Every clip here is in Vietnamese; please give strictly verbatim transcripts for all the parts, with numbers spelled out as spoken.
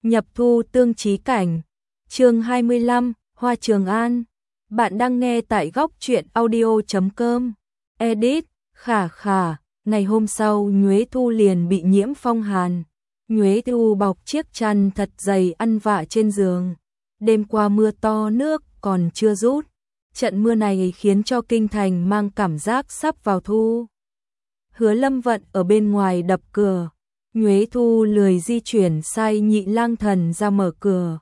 Nhập thu tương chí cảnh. Chương hai mươi lăm, Hoa Trường An. Bạn đang nghe tại góc truyện audio chấm com. Edit, khả khả. Ngày hôm sau Nhuế Thu liền bị nhiễm phong hàn. Nhuế Thu bọc chiếc chăn thật dày ăn vạ trên giường. Đêm qua mưa to nước còn chưa rút. Trận mưa này khiến cho kinh thành mang cảm giác sắp vào thu. Hứa Lâm Vận ở bên ngoài đập cửa. Nhuế Thu lười di chuyển sai Nhị Lang Thần ra mở cửa.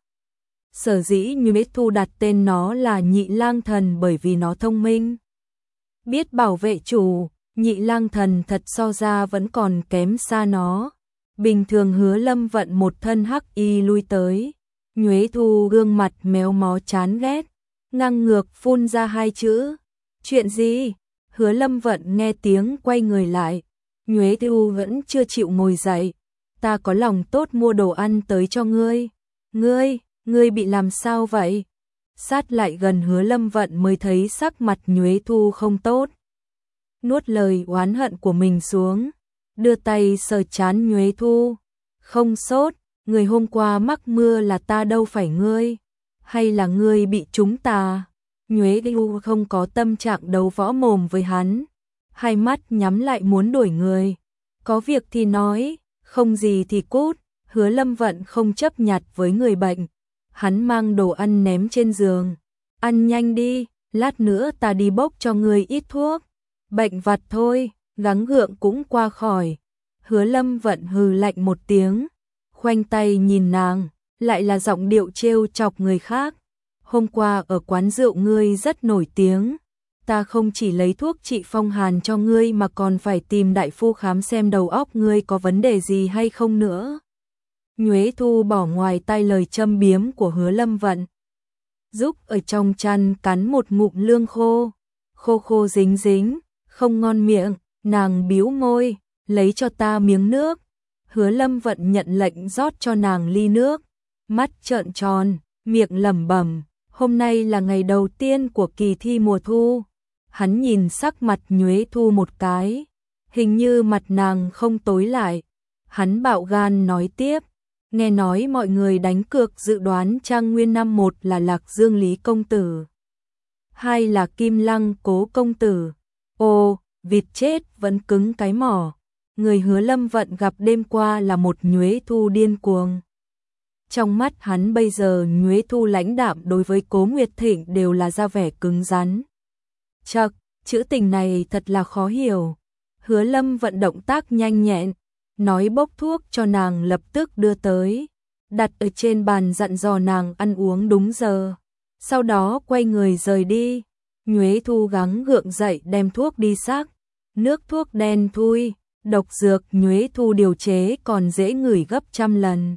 Sở dĩ Nhuế Thu đặt tên nó là Nhị Lang Thần bởi vì nó thông minh, biết bảo vệ chủ. Nhị Lang Thần thật so ra vẫn còn kém xa nó. Bình thường Hứa Lâm Vận một thân hắc y lui tới, Nhuế Thu gương mặt méo mó chán ghét, ngang ngược phun ra hai chữ: "Chuyện gì?" Hứa Lâm Vận nghe tiếng quay người lại. Nhuế Thu vẫn chưa chịu ngồi dậy. "Ta có lòng tốt mua đồ ăn tới cho ngươi." "Ngươi, ngươi bị làm sao vậy?" Sát lại gần Hứa Lâm Vận mới thấy sắc mặt Nhuế Thu không tốt. Nuốt lời oán hận của mình xuống, đưa tay sờ trán Nhuế Thu. "Không sốt, người hôm qua mắc mưa là ta đâu phải ngươi. Hay là ngươi bị trúng tà?" Nhuế Thu không có tâm trạng đấu võ mồm với hắn, hai mắt nhắm lại muốn đuổi người. "Có việc thì nói, không gì thì cút." Hứa Lâm Vận không chấp nhặt với người bệnh. Hắn mang đồ ăn ném trên giường. "Ăn nhanh đi, lát nữa ta đi bốc cho ngươi ít thuốc. Bệnh vặt thôi, gắng gượng cũng qua khỏi." Hứa Lâm Vận hừ lạnh một tiếng, khoanh tay nhìn nàng, lại là giọng điệu trêu chọc người khác. "Hôm qua ở quán rượu ngươi rất nổi tiếng. Ta không chỉ lấy thuốc trị phong hàn cho ngươi mà còn phải tìm đại phu khám xem đầu óc ngươi có vấn đề gì hay không nữa." Nhuế Thu bỏ ngoài tai lời châm biếm của Hứa Lâm Vận, giúp ở trong chăn cắn một ngụm lương khô, khô khô dính dính, không ngon miệng. Nàng bĩu môi, "Lấy cho ta miếng nước." Hứa Lâm Vận nhận lệnh rót cho nàng ly nước, mắt trợn tròn, miệng lẩm bẩm: "Hôm nay là ngày đầu tiên của kỳ thi mùa thu." Hắn nhìn sắc mặt Nhuế Thu một cái, hình như mặt nàng không tối lại. Hắn bạo gan nói tiếp: "Nghe nói mọi người đánh cược dự đoán Trang Nguyên năm một là Lạc Dương Lý công tử, hai là Kim Lăng Cố công tử." Ô, vịt chết vẫn cứng cái mỏ. Người Hứa Lâm Vận gặp đêm qua là một Nhuế Thu điên cuồng. Trong mắt hắn bây giờ Nhuế Thu lãnh đạm đối với Cố Nguyệt Thịnh đều là ra vẻ cứng rắn. Chậc, chữ tình này thật là khó hiểu. Hứa Lâm Vận động tác nhanh nhẹn, nói bốc thuốc cho nàng lập tức đưa tới, đặt ở trên bàn dặn dò nàng ăn uống đúng giờ. Sau đó quay người rời đi. Nhuế Thu gắng gượng dậy đem thuốc đi sắc. Nước thuốc đen thui, độc dược Nhuế Thu điều chế còn dễ ngửi gấp trăm lần.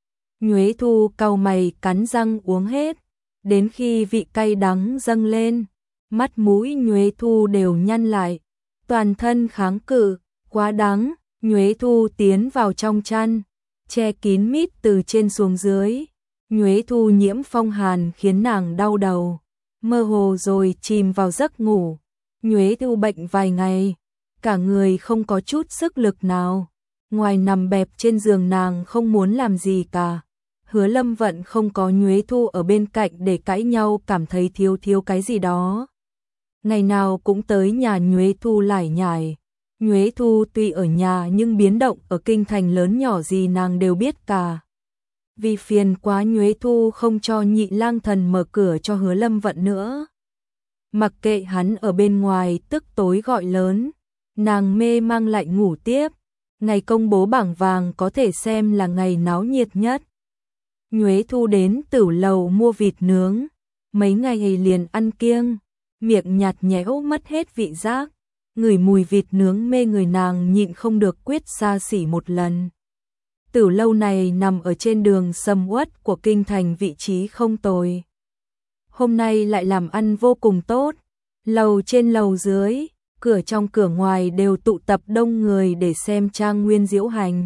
Nhuế Thu cau mày cắn răng uống hết, đến khi vị cay đắng dâng lên, mắt mũi Nhuế Thu đều nhăn lại, toàn thân kháng cự. "Quá đắng." Nhuế Thu tiến vào trong chăn, che kín mít từ trên xuống dưới. Nhuế Thu nhiễm phong hàn khiến nàng đau đầu, mơ hồ rồi chìm vào giấc ngủ. Nhuế Thu bệnh vài ngày, cả người không có chút sức lực nào, ngoài nằm bẹp trên giường nàng không muốn làm gì cả. Hứa Lâm Vận không có Nhuế Thu ở bên cạnh để cãi nhau cảm thấy thiếu thiếu cái gì đó. Ngày nào cũng tới nhà Nhuế Thu lải nhải. Nhuế Thu tuy ở nhà nhưng biến động ở kinh thành lớn nhỏ gì nàng đều biết cả. Vì phiền quá Nhuế Thu không cho Nhị Lang Thần mở cửa cho Hứa Lâm Vận nữa. Mặc kệ hắn ở bên ngoài tức tối gọi lớn, nàng mê mang lại ngủ tiếp. Ngày công bố bảng vàng có thể xem là ngày náo nhiệt nhất. Nhuế Thu đến Tửu Lầu mua vịt nướng, mấy ngày liền ăn kiêng, miệng nhạt nhẽo mất hết vị giác. Ngửi mùi vịt nướng mê người nàng nhịn không được quyết xa xỉ một lần. Tửu Lâu này nằm ở trên đường sầm uất của kinh thành, vị trí không tồi. Hôm nay lại làm ăn vô cùng tốt. Lầu trên lầu dưới, cửa trong cửa ngoài đều tụ tập đông người để xem Trang Nguyên diễu hành.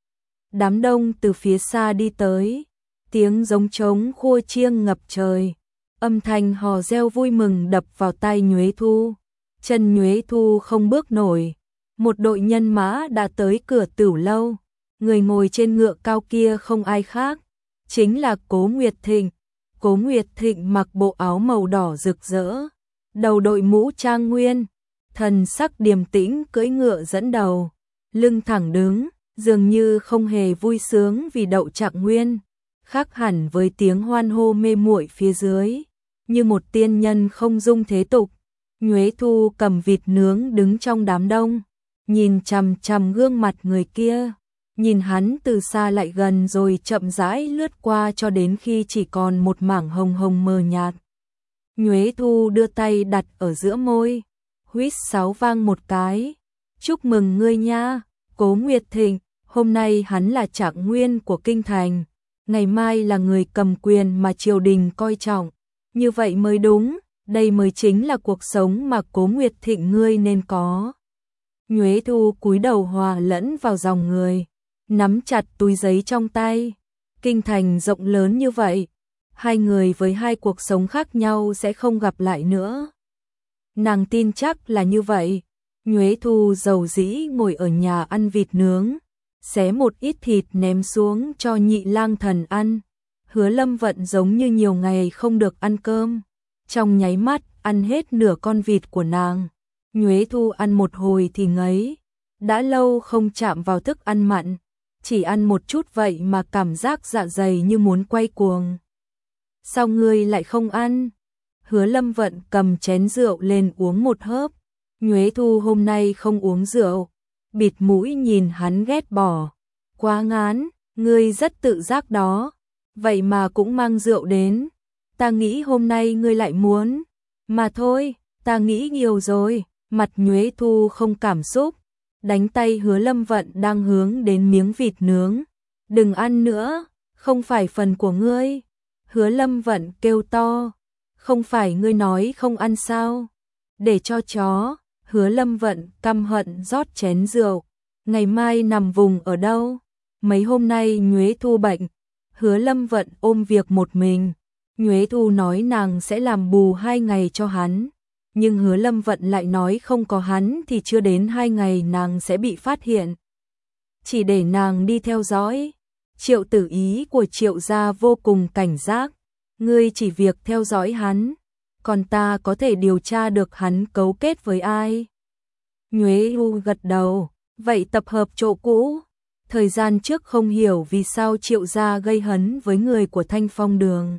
Đám đông từ phía xa đi tới, tiếng giống trống khua chiêng ngập trời, âm thanh hò reo vui mừng đập vào tai Nhuế Thu. Chân Nhuế Thu không bước nổi, một đội nhân mã đã tới cửa Tửu Lâu. Người ngồi trên ngựa cao kia không ai khác, chính là Cố Nguyệt Thịnh. Cố Nguyệt Thịnh mặc bộ áo màu đỏ rực rỡ, đầu đội mũ trang nguyên, thần sắc điềm tĩnh cưỡi ngựa dẫn đầu, lưng thẳng đứng, dường như không hề vui sướng vì đậu Trạng Nguyên, khác hẳn với tiếng hoan hô mê muội phía dưới, như một tiên nhân không dung thế tục. Nhuế Thu cầm vịt nướng đứng trong đám đông, nhìn chằm chằm gương mặt người kia, nhìn hắn từ xa lại gần rồi chậm rãi lướt qua cho đến khi chỉ còn một mảng hồng hồng mờ nhạt. Nhuế Thu đưa tay đặt ở giữa môi, huýt sáo vang một cái. Chúc mừng ngươi nha, Cố Nguyệt Thịnh, hôm nay hắn là Trạng Nguyên của kinh thành, ngày mai là người cầm quyền mà triều đình coi trọng, như vậy mới đúng, đây mới chính là cuộc sống mà Cố Nguyệt Thịnh ngươi nên có. Nhuế Thu cúi đầu hòa lẫn vào dòng người, nắm chặt túi giấy trong tay. Kinh thành rộng lớn như vậy, hai người với hai cuộc sống khác nhau sẽ không gặp lại nữa. Nàng tin chắc là như vậy. Nhuế Thu dầu dĩ ngồi ở nhà ăn vịt nướng, xé một ít thịt ném xuống cho Nhị Lang Thần ăn. Hứa Lâm Vận giống như nhiều ngày không được ăn cơm, trong nháy mắt ăn hết nửa con vịt của nàng. Nhuế Thu ăn một hồi thì ngấy, đã lâu không chạm vào thức ăn mặn, chỉ ăn một chút vậy mà cảm giác dạ dày như muốn quay cuồng. Sao ngươi lại không ăn? Hứa Lâm Vận cầm chén rượu lên uống một hớp. Nhuế Thu hôm nay không uống rượu, bịt mũi nhìn hắn ghét bỏ. Quá ngán, ngươi rất tự giác đó, vậy mà cũng mang rượu đến. Ta nghĩ hôm nay ngươi lại muốn. Mà thôi, ta nghĩ nhiều rồi. Mặt Nhuế Thu không cảm xúc, đánh tay Hứa Lâm Vận đang hướng đến miếng vịt nướng. Đừng ăn nữa, không phải phần của ngươi. Hứa Lâm Vận kêu to, không phải ngươi nói không ăn sao? Để cho chó. Hứa Lâm Vận căm hận rót chén rượu. Ngày mai nằm vùng ở đâu? Mấy hôm nay Nhuế Thu bệnh, Hứa Lâm Vận ôm việc một mình. Nhuế Thu nói nàng sẽ làm bù hai ngày cho hắn, nhưng Hứa Lâm Vận lại nói không có hắn thì chưa đến hai ngày nàng sẽ bị phát hiện. Chỉ để nàng đi theo dõi. Triệu Tử Ý của Triệu gia vô cùng cảnh giác, ngươi chỉ việc theo dõi hắn, còn ta có thể điều tra được hắn cấu kết với ai. Nhuế Thu gật đầu, vậy tập hợp chỗ cũ. Thời gian trước không hiểu vì sao Triệu gia gây hấn với người của Thanh Phong Đường,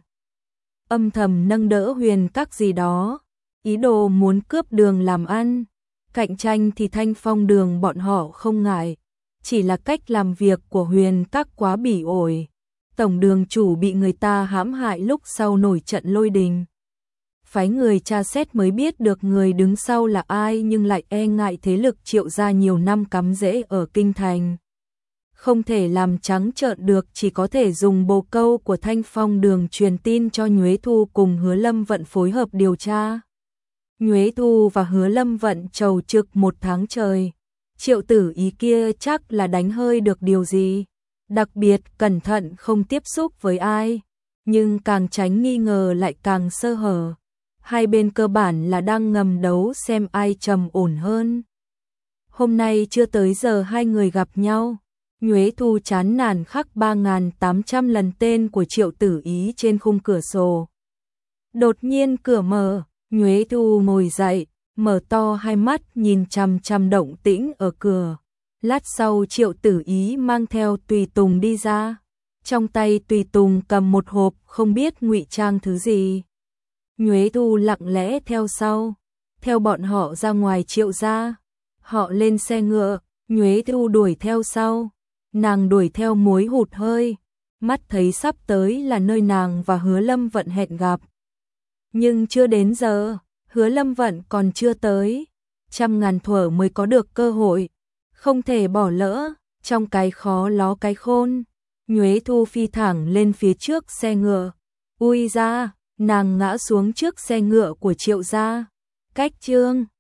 âm thầm nâng đỡ Huyền Các gì đó, ý đồ muốn cướp đường làm ăn. Cạnh tranh thì Thanh Phong Đường bọn họ không ngại, chỉ là cách làm việc của Huyền Các quá bỉ ổi. Tổng đường chủ bị người ta hãm hại lúc sau nổi trận lôi đình. Phái người tra xét mới biết được người đứng sau là ai, nhưng lại e ngại thế lực Triệu gia nhiều năm cắm rễ ở kinh thành, không thể làm trắng trợn được, chỉ có thể dùng bồ câu của Thanh Phong Đường truyền tin cho Nhuế Thu cùng Hứa Lâm Vận phối hợp điều tra. Nhuế Thu và Hứa Lâm Vận trầu trực một tháng trời. Triệu Tử Ý kia chắc là đánh hơi được điều gì, đặc biệt cẩn thận không tiếp xúc với ai, nhưng càng tránh nghi ngờ lại càng sơ hở. Hai bên cơ bản là đang ngầm đấu xem ai trầm ổn hơn. Hôm nay chưa tới giờ hai người gặp nhau, Nhuế Thu chán nản khắc ba nghìn tám trăm lần tên của Triệu Tử Ý trên khung cửa sổ. Đột nhiên cửa mở, Nhuế Thu ngồi dậy, mở to hai mắt nhìn chằm chằm động tĩnh ở cửa. Lát sau Triệu Tử Ý mang theo tùy tùng đi ra, trong tay tùy tùng cầm một hộp không biết ngụy trang thứ gì. Nhuế Thu lặng lẽ theo sau, theo bọn họ ra ngoài Triệu gia. Họ lên xe ngựa, Nhuế Thu đuổi theo sau. Nàng đuổi theo muối hụt hơi, mắt thấy sắp tới là nơi nàng và Hứa Lâm Vận hẹn gặp. Nhưng chưa đến giờ, Hứa Lâm Vận còn chưa tới, trăm ngàn thuở mới có được cơ hội, không thể bỏ lỡ. Trong cái khó ló cái khôn, Nhuế Thu phi thẳng lên phía trước xe ngựa. Ui ra, nàng ngã xuống trước xe ngựa của Triệu gia. Cách chương